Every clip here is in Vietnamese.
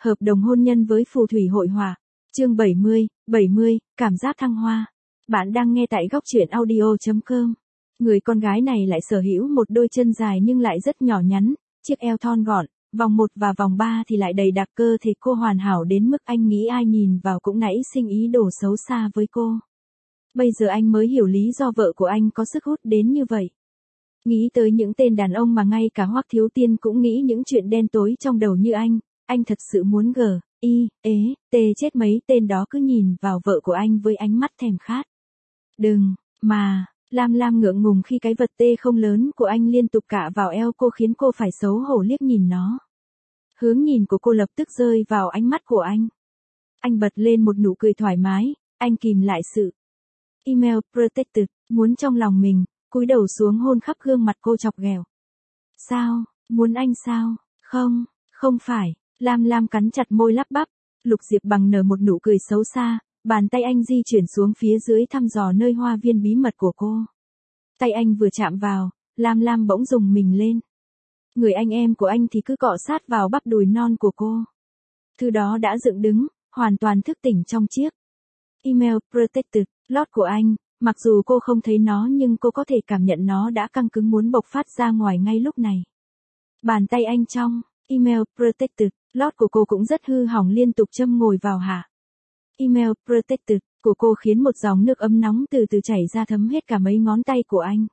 Hợp đồng hôn nhân với phù thủy hội họa. Chương 70, cảm giác thăng hoa. Bạn đang nghe tại góc truyện audio.com. Người con gái này lại sở hữu một đôi chân dài nhưng lại rất nhỏ nhắn, chiếc eo thon gọn, vòng 1 và vòng 3 thì lại đầy đặn, cơ thể cô hoàn hảo đến mức anh nghĩ ai nhìn vào cũng nảy sinh ý đồ xấu xa với cô. Bây giờ anh mới hiểu lý do vợ của anh có sức hút đến như vậy. Nghĩ tới những tên đàn ông mà ngay cả Hoắc Thiếu Tiên cũng nghĩ những chuyện đen tối trong đầu như anh thật sự muốn chết mấy tên đó cứ nhìn vào vợ của anh với ánh mắt thèm khát. Đừng, mà, Lam ngượng ngùng khi cái vật tê không lớn của anh liên tục cạ vào eo cô khiến cô phải xấu hổ liếc nhìn nó. Hướng nhìn của cô lập tức rơi vào ánh mắt của anh. Anh bật lên một nụ cười thoải mái, anh kìm lại sự email protected, muốn trong lòng mình, cúi đầu xuống hôn khắp gương mặt cô chọc ghẹo. Sao, muốn anh sao? Không phải, Lam cắn chặt môi lắp bắp, Lục Diệp Bằng nở một nụ cười xấu xa, bàn tay anh di chuyển xuống phía dưới thăm dò nơi hoa viên bí mật của cô. Tay anh vừa chạm vào, Lam bỗng rùng mình lên. Người anh em của anh thì cứ cọ sát vào bắp đùi non của cô. Thứ đó đã dựng đứng, hoàn toàn thức tỉnh trong chiếc email protected lót của anh. Mặc dù cô không thấy nó nhưng cô có thể cảm nhận nó đã căng cứng muốn bộc phát ra ngoài ngay lúc này. Bàn tay anh trong email protected lót của cô cũng rất hư hỏng, liên tục châm ngồi vào hạ. Email protected của cô khiến một dòng nước ấm nóng từ từ chảy ra thấm hết cả mấy ngón tay của anh.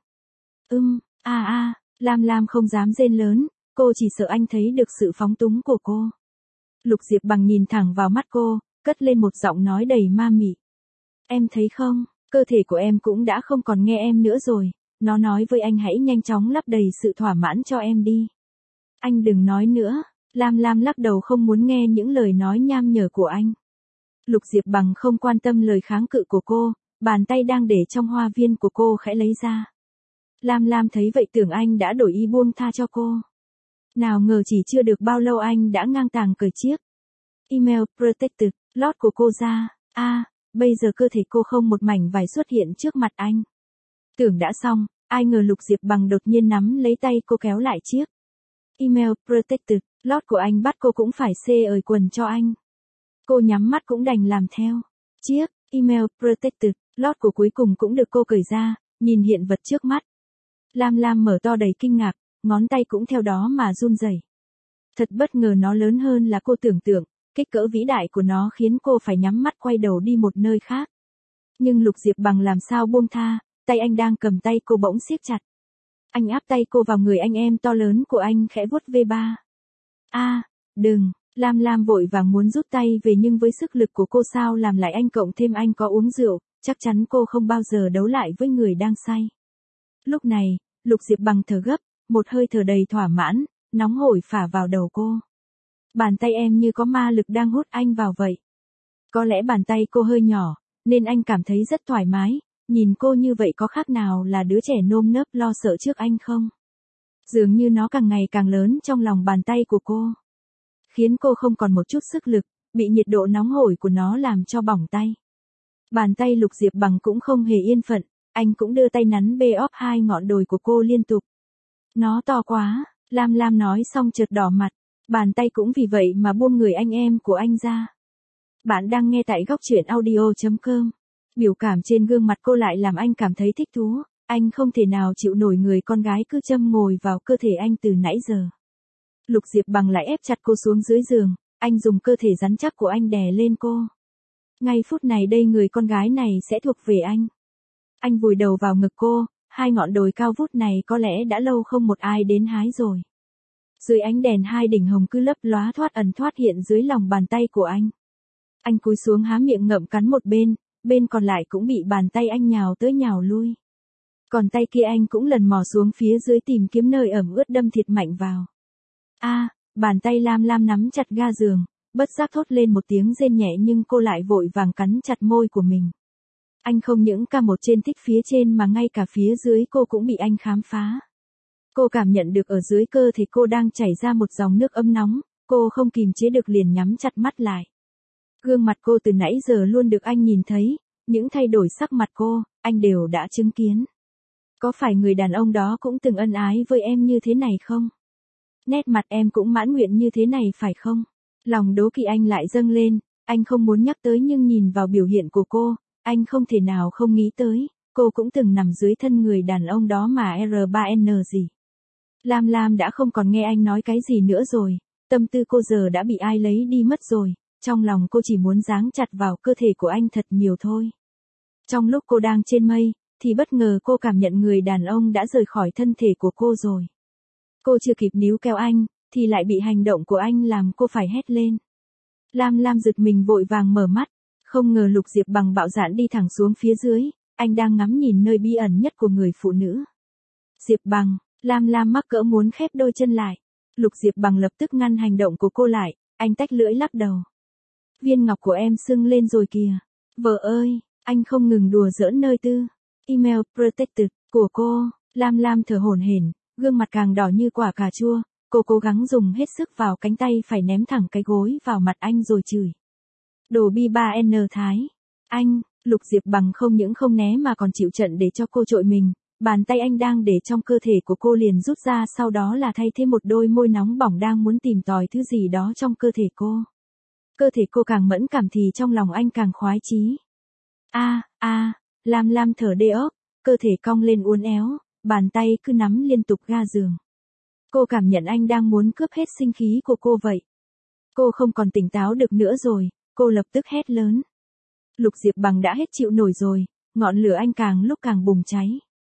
Lam không dám rên lớn, cô chỉ sợ anh thấy được sự phóng túng của cô. Lục Diệp Bằng nhìn thẳng vào mắt cô, cất lên một giọng nói đầy ma mị. Em thấy không, cơ thể của em cũng đã không còn nghe em nữa rồi, nó nói với anh hãy nhanh chóng lấp đầy sự thỏa mãn cho em đi. Anh đừng nói nữa, Lam lắc đầu không muốn nghe những lời nói nham nhở của anh. Lục Diệp Bằng không quan tâm lời kháng cự của cô, bàn tay đang để trong hoa viên của cô khẽ lấy ra. Lam thấy vậy tưởng anh đã đổi ý buông tha cho cô. Nào ngờ chỉ chưa được bao lâu anh đã ngang tàng cởi chiếc email protected lót của cô ra. Bây giờ cơ thể cô không một mảnh vải xuất hiện trước mặt anh. Tưởng đã xong, ai ngờ Lục Diệp Bằng đột nhiên nắm lấy tay cô kéo lại chiếc email protected lót của anh, bắt cô cũng phải xê ời quần cho anh. Cô nhắm mắt cũng đành làm theo. Chiếc email protected lót của cuối cùng cũng được cô cởi ra, nhìn hiện vật trước mắt. Lam mở to đầy kinh ngạc, ngón tay cũng theo đó mà run rẩy. Thật bất ngờ, nó lớn hơn là cô tưởng tượng, kích cỡ vĩ đại của nó khiến cô phải nhắm mắt quay đầu đi một nơi khác. Nhưng Lục Diệp Bằng làm sao buông tha, tay anh đang cầm tay cô bỗng siết chặt. Anh áp tay cô vào người anh em to lớn của anh khẽ vuốt ve ba. Đừng, Lam vội vàng muốn rút tay về nhưng với sức lực của cô sao làm lại anh, cộng thêm anh có uống rượu, chắc chắn cô không bao giờ đấu lại với người đang say. Lúc này, Lục Diệp Bằng thở gấp, một hơi thở đầy thỏa mãn, nóng hổi phả vào đầu cô. Bàn tay em như có ma lực đang hút anh vào vậy. Có lẽ bàn tay cô hơi nhỏ, nên anh cảm thấy rất thoải mái, nhìn cô như vậy có khác nào là đứa trẻ nơm nớp lo sợ trước anh không? Dường như nó càng ngày càng lớn trong lòng bàn tay của cô, khiến cô không còn một chút sức lực, bị nhiệt độ nóng hổi của nó làm cho bỏng tay. Bàn tay Lục Diệp Bằng cũng không hề yên phận, anh cũng đưa tay nắn bê óp hai ngọn đồi của cô liên tục. Nó to quá, Lam nói xong chợt đỏ mặt, bàn tay cũng vì vậy mà buông người anh em của anh ra. Bạn đang nghe tại góc truyện audio.com. Biểu cảm trên gương mặt cô lại làm anh cảm thấy thích thú, anh không thể nào chịu nổi người con gái cứ châm ngồi vào cơ thể anh từ nãy giờ. Lục Diệp Bằng lại ép chặt cô xuống dưới giường, anh dùng cơ thể rắn chắc của anh đè lên cô. Ngay phút này đây người con gái này sẽ thuộc về anh. Anh vùi đầu vào ngực cô, hai ngọn đồi cao vút này có lẽ đã lâu không một ai đến hái rồi. Dưới ánh đèn hai đỉnh hồng cứ lấp lóa thoát ẩn thoát hiện dưới lòng bàn tay của anh. Anh cúi xuống há miệng ngậm cắn một bên còn lại cũng bị bàn tay anh nhào tới nhào lui. Còn tay kia anh cũng lần mò xuống phía dưới tìm kiếm nơi ẩm ướt đâm thịt mạnh vào. Bàn tay Lam nắm chặt ga giường, bất giác thốt lên một tiếng rên nhẹ nhưng cô lại vội vàng cắn chặt môi của mình. Anh không những ca một trên thích phía trên mà ngay cả phía dưới cô cũng bị anh khám phá. Cô cảm nhận được ở dưới cơ thể cô đang chảy ra một dòng nước ấm nóng, cô không kìm chế được liền nhắm chặt mắt lại. Gương mặt cô từ nãy giờ luôn được anh nhìn thấy, những thay đổi sắc mặt cô, anh đều đã chứng kiến. Có phải người đàn ông đó cũng từng ân ái với em như thế này không? Nét mặt em cũng mãn nguyện như thế này phải không? Lòng đố kỵ anh lại dâng lên, anh không muốn nhắc tới nhưng nhìn vào biểu hiện của cô, anh không thể nào không nghĩ tới, cô cũng từng nằm dưới thân người đàn ông đó mà R3N gì. Lam Lam đã không còn nghe anh nói cái gì nữa rồi, tâm tư cô giờ đã bị ai lấy đi mất rồi, trong lòng cô chỉ muốn giáng chặt vào cơ thể của anh thật nhiều thôi. Trong lúc cô đang trên mây, thì bất ngờ cô cảm nhận người đàn ông đã rời khỏi thân thể của cô rồi. Cô chưa kịp níu kéo anh, thì lại bị hành động của anh làm cô phải hét lên. Lam Lam giật mình vội vàng mở mắt, không ngờ Lục Diệp Bằng bạo dạn đi thẳng xuống phía dưới, anh đang ngắm nhìn nơi bí ẩn nhất của người phụ nữ. Diệp Bằng, Lam Lam mắc cỡ muốn khép đôi chân lại. Lục Diệp Bằng lập tức ngăn hành động của cô lại, anh tách lưỡi lắc đầu. Viên ngọc của em sưng lên rồi kìa. Vợ ơi, anh không ngừng đùa giỡn nơi tư. Email protected của cô. Lam Lam thở hổn hển, gương mặt càng đỏ như quả cà chua. Cô cố gắng dùng hết sức vào cánh tay phải ném thẳng cái gối vào mặt anh rồi chửi. Đồ bi 3N Thái. Anh, Lục Diệp Bằng không những không né mà còn chịu trận để cho cô trội mình. Bàn tay anh đang để trong cơ thể của cô liền rút ra, sau đó là thay thế một đôi môi nóng bỏng đang muốn tìm tòi thứ gì đó trong cơ thể cô. Cơ thể cô càng mẫn cảm thì trong lòng anh càng khoái chí. Lam Lam thở đê ốc, cơ thể cong lên uốn éo, bàn tay cứ nắm liên tục ga giường. Cô cảm nhận anh đang muốn cướp hết sinh khí của cô vậy. Cô không còn tỉnh táo được nữa rồi, cô lập tức hét lớn. Lục Diệp Bằng đã hết chịu nổi rồi, ngọn lửa anh càng lúc càng bùng cháy.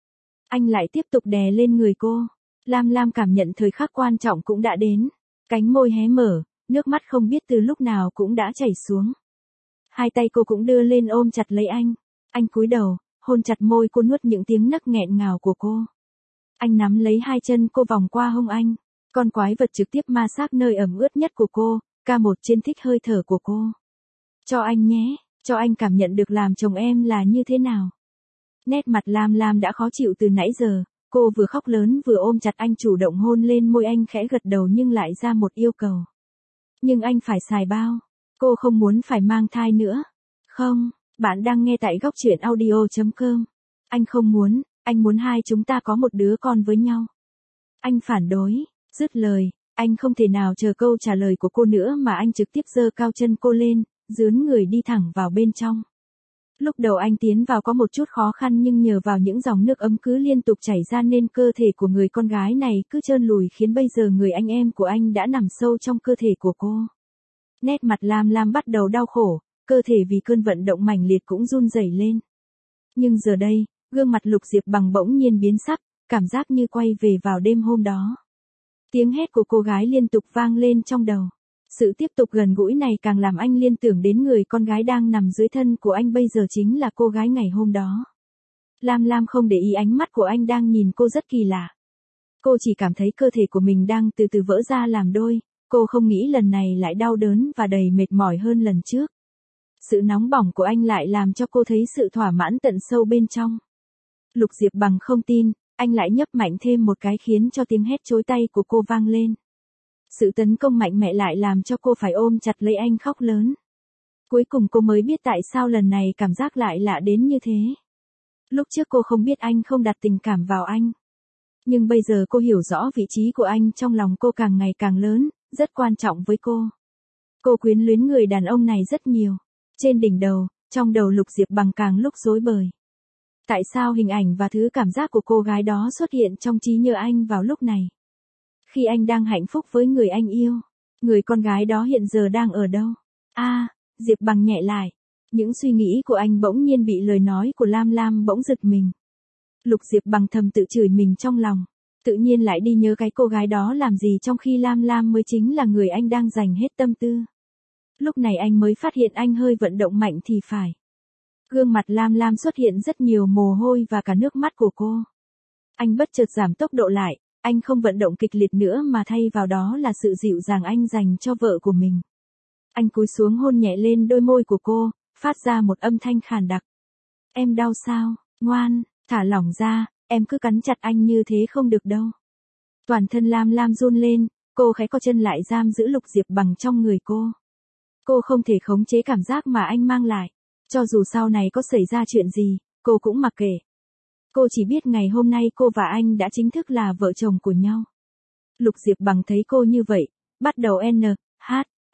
Anh lại tiếp tục đè lên người cô. Lam Lam cảm nhận thời khắc quan trọng cũng đã đến. Cánh môi hé mở, nước mắt không biết từ lúc nào cũng đã chảy xuống. Hai tay cô cũng đưa lên ôm chặt lấy anh. Anh cúi đầu, hôn chặt môi cô, nuốt những tiếng nấc nghẹn ngào của cô. Anh nắm lấy hai chân cô vòng qua hông anh. Con quái vật trực tiếp ma sát nơi ẩm ướt nhất của cô, K1 trên thích hơi thở của cô. Cho anh nhé, cho anh cảm nhận được làm chồng em là như thế nào. Nét mặt Lam Lam đã khó chịu từ nãy giờ, cô vừa khóc lớn vừa ôm chặt anh, chủ động hôn lên môi anh, khẽ gật đầu nhưng lại ra một yêu cầu. Nhưng anh phải xài bao. Cô không muốn phải mang thai nữa. Không, bạn đang nghe tại góc truyện audio.com. Anh không muốn, anh muốn hai chúng ta có một đứa con với nhau. Anh phản đối, dứt lời, anh không thể nào chờ câu trả lời của cô nữa mà anh trực tiếp giơ cao chân cô lên, dướn người đi thẳng vào bên trong. Lúc đầu anh tiến vào có một chút khó khăn nhưng nhờ vào những dòng nước ấm cứ liên tục chảy ra nên cơ thể của người con gái này cứ trơn lùi, khiến bây giờ người anh em của anh đã nằm sâu trong cơ thể của cô. Nét mặt Lam Lam bắt đầu đau khổ, cơ thể vì cơn vận động mãnh liệt cũng run rẩy lên. Nhưng giờ đây, gương mặt Lục Diệp Bằng bỗng nhiên biến sắc, cảm giác như quay về vào đêm hôm đó. Tiếng hét của cô gái liên tục vang lên trong đầu. Sự tiếp tục gần gũi này càng làm anh liên tưởng đến người con gái đang nằm dưới thân của anh bây giờ chính là cô gái ngày hôm đó. Lam Lam không để ý ánh mắt của anh đang nhìn cô rất kỳ lạ. Cô chỉ cảm thấy cơ thể của mình đang từ từ vỡ ra làm đôi, cô không nghĩ lần này lại đau đớn và đầy mệt mỏi hơn lần trước. Sự nóng bỏng của anh lại làm cho cô thấy sự thỏa mãn tận sâu bên trong. Lục Diệp Bằng không tin, anh lại nhấp mạnh thêm một cái khiến cho tiếng hét chối tay của cô vang lên. Sự tấn công mạnh mẽ lại làm cho cô phải ôm chặt lấy anh khóc lớn. Cuối cùng cô mới biết tại sao lần này cảm giác lại lạ đến như thế. Lúc trước cô không biết anh không đặt tình cảm vào anh. Nhưng bây giờ cô hiểu rõ vị trí của anh trong lòng cô càng ngày càng lớn, rất quan trọng với cô. Cô quyến luyến người đàn ông này rất nhiều. Trên đỉnh đầu, trong đầu Lục Diệp Bằng càng lúc rối bời. Tại sao hình ảnh và thứ cảm giác của cô gái đó xuất hiện trong trí nhớ anh vào lúc này? Khi anh đang hạnh phúc với người anh yêu, người con gái đó hiện giờ đang ở đâu? Diệp Bằng nhẹ lại. Những suy nghĩ của anh bỗng nhiên bị lời nói của Lam Lam bỗng giật mình. Lục Diệp Bằng thầm tự chửi mình trong lòng. Tự nhiên lại đi nhớ cái cô gái đó làm gì trong khi Lam Lam mới chính là người anh đang dành hết tâm tư. Lúc này anh mới phát hiện anh hơi vận động mạnh thì phải. Gương mặt Lam Lam xuất hiện rất nhiều mồ hôi và cả nước mắt của cô. Anh bất chợt giảm tốc độ lại, anh không vận động kịch liệt nữa mà thay vào đó là sự dịu dàng anh dành cho vợ của mình. Anh cúi xuống hôn nhẹ lên đôi môi của cô, phát ra một âm thanh khàn đặc. Em đau sao, ngoan, thả lỏng ra, em cứ cắn chặt anh như thế không được đâu. Toàn thân Lam Lam run lên, cô khẽ co chân lại giam giữ Lục Diệp Bằng trong người cô. Cô không thể khống chế cảm giác mà anh mang lại. Cho dù sau này có xảy ra chuyện gì, cô cũng mặc kệ. Cô chỉ biết ngày hôm nay cô và anh đã chính thức là vợ chồng của nhau. Lục Diệp Bằng thấy cô như vậy, bắt đầu ấp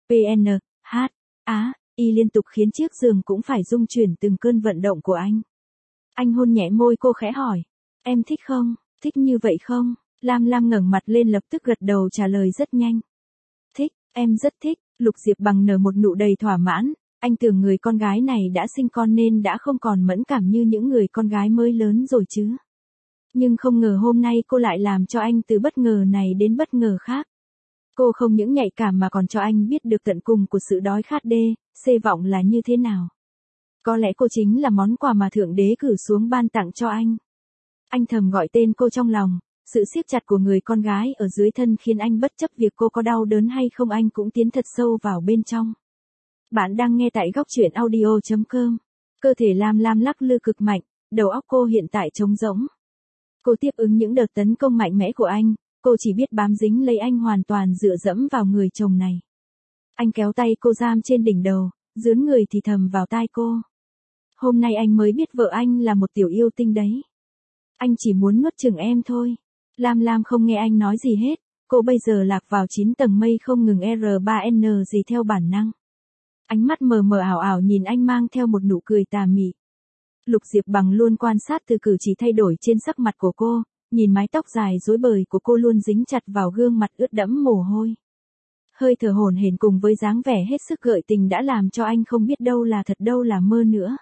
PN, H, Á, Y liên tục khiến chiếc giường cũng phải rung chuyển từng cơn vận động của anh. Anh hôn nhẹ môi cô khẽ hỏi. Em thích không? Thích như vậy không? Lam Lam ngẩng mặt lên lập tức gật đầu trả lời rất nhanh. Thích, em rất thích. Lục Diệp Bằng nở một nụ đầy thỏa mãn. Anh tưởng người con gái này đã sinh con nên đã không còn mẫn cảm như những người con gái mới lớn rồi chứ. Nhưng không ngờ hôm nay cô lại làm cho anh từ bất ngờ này đến bất ngờ khác. Cô không những nhạy cảm mà còn cho anh biết được tận cùng của sự đói khát xê vọng là như thế nào. Có lẽ cô chính là món quà mà Thượng Đế cử xuống ban tặng cho anh. Anh thầm gọi tên cô trong lòng, sự siết chặt của người con gái ở dưới thân khiến anh bất chấp việc cô có đau đớn hay không anh cũng tiến thật sâu vào bên trong. Bạn đang nghe tại góc truyện audio.com. Cơ thể Lam Lam lắc lư cực mạnh, đầu óc cô hiện tại trống rỗng. Cô tiếp ứng những đợt tấn công mạnh mẽ của anh, cô chỉ biết bám dính lấy anh hoàn toàn dựa dẫm vào người chồng này. Anh kéo tay cô giam trên đỉnh đầu, dướn người thì thầm vào tai cô. Hôm nay anh mới biết vợ anh là một tiểu yêu tinh đấy. Anh chỉ muốn nuốt chửng em thôi. Lam Lam không nghe anh nói gì hết, cô bây giờ lạc vào 9 tầng mây không ngừng R3N gì theo bản năng. Ánh mắt mờ mờ ảo ảo nhìn anh mang theo một nụ cười tà mị. Lục Diệp Bằng luôn quan sát từ cử chỉ thay đổi trên sắc mặt của cô, nhìn mái tóc dài rối bời của cô luôn dính chặt vào gương mặt ướt đẫm mồ hôi. Hơi thở hổn hển cùng với dáng vẻ hết sức gợi tình đã làm cho anh không biết đâu là thật đâu là mơ nữa.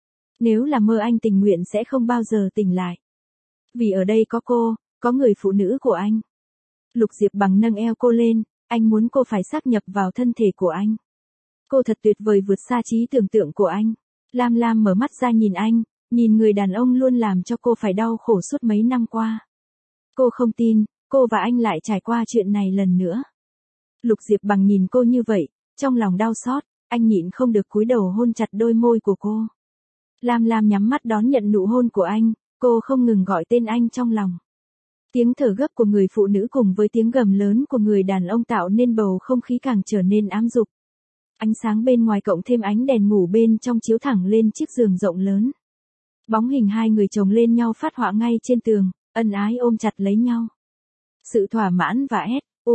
Nếu là mơ anh tình nguyện sẽ không bao giờ tỉnh lại. Vì ở đây có cô, có người phụ nữ của anh. Lục Diệp Bằng nâng eo cô lên, anh muốn cô phải sáp nhập vào thân thể của anh. Cô thật tuyệt vời vượt xa trí tưởng tượng của anh. Lam Lam mở mắt ra nhìn anh, nhìn người đàn ông luôn làm cho cô phải đau khổ suốt mấy năm qua. Cô không tin, cô và anh lại trải qua chuyện này lần nữa. Lục Diệp Bằng nhìn cô như vậy, trong lòng đau xót, anh nhịn không được cúi đầu hôn chặt đôi môi của cô. Lam Lam nhắm mắt đón nhận nụ hôn của anh, cô không ngừng gọi tên anh trong lòng. Tiếng thở gấp của người phụ nữ cùng với tiếng gầm lớn của người đàn ông tạo nên bầu không khí càng trở nên ám dục. Ánh sáng bên ngoài cộng thêm ánh đèn ngủ bên trong chiếu thẳng lên chiếc giường rộng lớn. Bóng hình hai người chồng lên nhau phát họa ngay trên tường, ân ái ôm chặt lấy nhau. Sự thỏa mãn và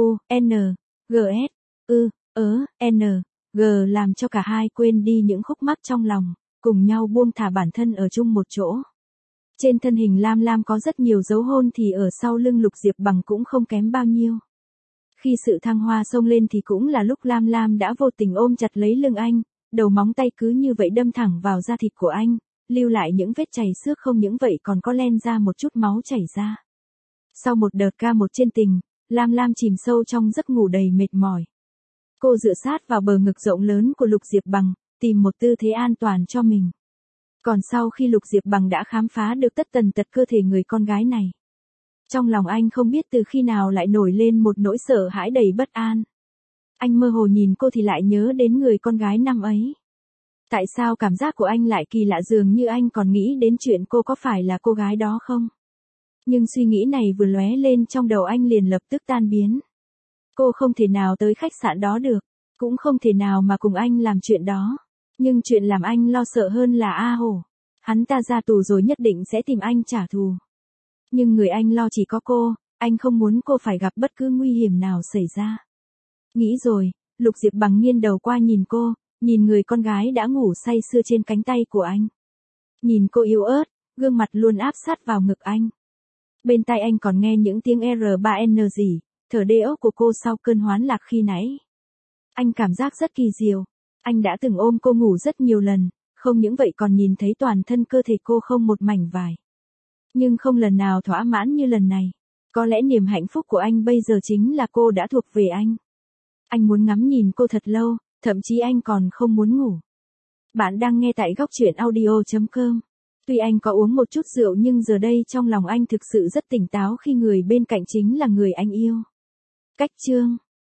N, G làm cho cả hai quên đi những khúc mắc trong lòng, cùng nhau buông thả bản thân ở chung một chỗ. Trên thân hình Lam Lam có rất nhiều dấu hôn thì ở sau lưng Lục Diệp Bằng cũng không kém bao nhiêu. Khi sự thăng hoa xông lên thì cũng là lúc Lam Lam đã vô tình ôm chặt lấy lưng anh, đầu móng tay cứ như vậy đâm thẳng vào da thịt của anh, lưu lại những vết chảy xước không những vậy còn có len ra một chút máu chảy ra. Sau một đợt ca một trên tình, Lam Lam chìm sâu trong giấc ngủ đầy mệt mỏi. Cô dựa sát vào bờ ngực rộng lớn của Lục Diệp Bằng, tìm một tư thế an toàn cho mình. Còn sau khi Lục Diệp Bằng đã khám phá được tất tần tật cơ thể người con gái này, trong lòng anh không biết từ khi nào lại nổi lên một nỗi sợ hãi đầy bất an. Anh mơ hồ nhìn cô thì lại nhớ đến người con gái năm ấy. Tại sao cảm giác của anh lại kỳ lạ dường như anh còn nghĩ đến chuyện cô có phải là cô gái đó không? Nhưng suy nghĩ này vừa lóe lên trong đầu anh liền lập tức tan biến. Cô không thể nào tới khách sạn đó được, cũng không thể nào mà cùng anh làm chuyện đó. Nhưng chuyện làm anh lo sợ hơn là A Hổ. Hắn ta ra tù rồi nhất định sẽ tìm anh trả thù. Nhưng người anh lo chỉ có cô, anh không muốn cô phải gặp bất cứ nguy hiểm nào xảy ra. Nghĩ rồi, Lục Diệp Bằng nghiêng đầu qua nhìn cô, nhìn người con gái đã ngủ say sưa trên cánh tay của anh. Nhìn cô yếu ớt, gương mặt luôn áp sát vào ngực anh. Bên tai anh còn nghe những tiếng R3N gì, thở đê ốc của cô sau cơn hoán lạc khi nãy. Anh cảm giác rất kỳ diệu. Anh đã từng ôm cô ngủ rất nhiều lần, không những vậy còn nhìn thấy toàn thân cơ thể cô không một mảnh vải. Nhưng không lần nào thỏa mãn như lần này. Có lẽ niềm hạnh phúc của anh bây giờ chính là cô đã thuộc về anh. Anh muốn ngắm nhìn cô thật lâu, thậm chí anh còn không muốn ngủ. Bạn đang nghe tại góc truyện audio.com. Tuy anh có uống một chút rượu nhưng giờ đây trong lòng anh thực sự rất tỉnh táo khi người bên cạnh chính là người anh yêu. Cách chương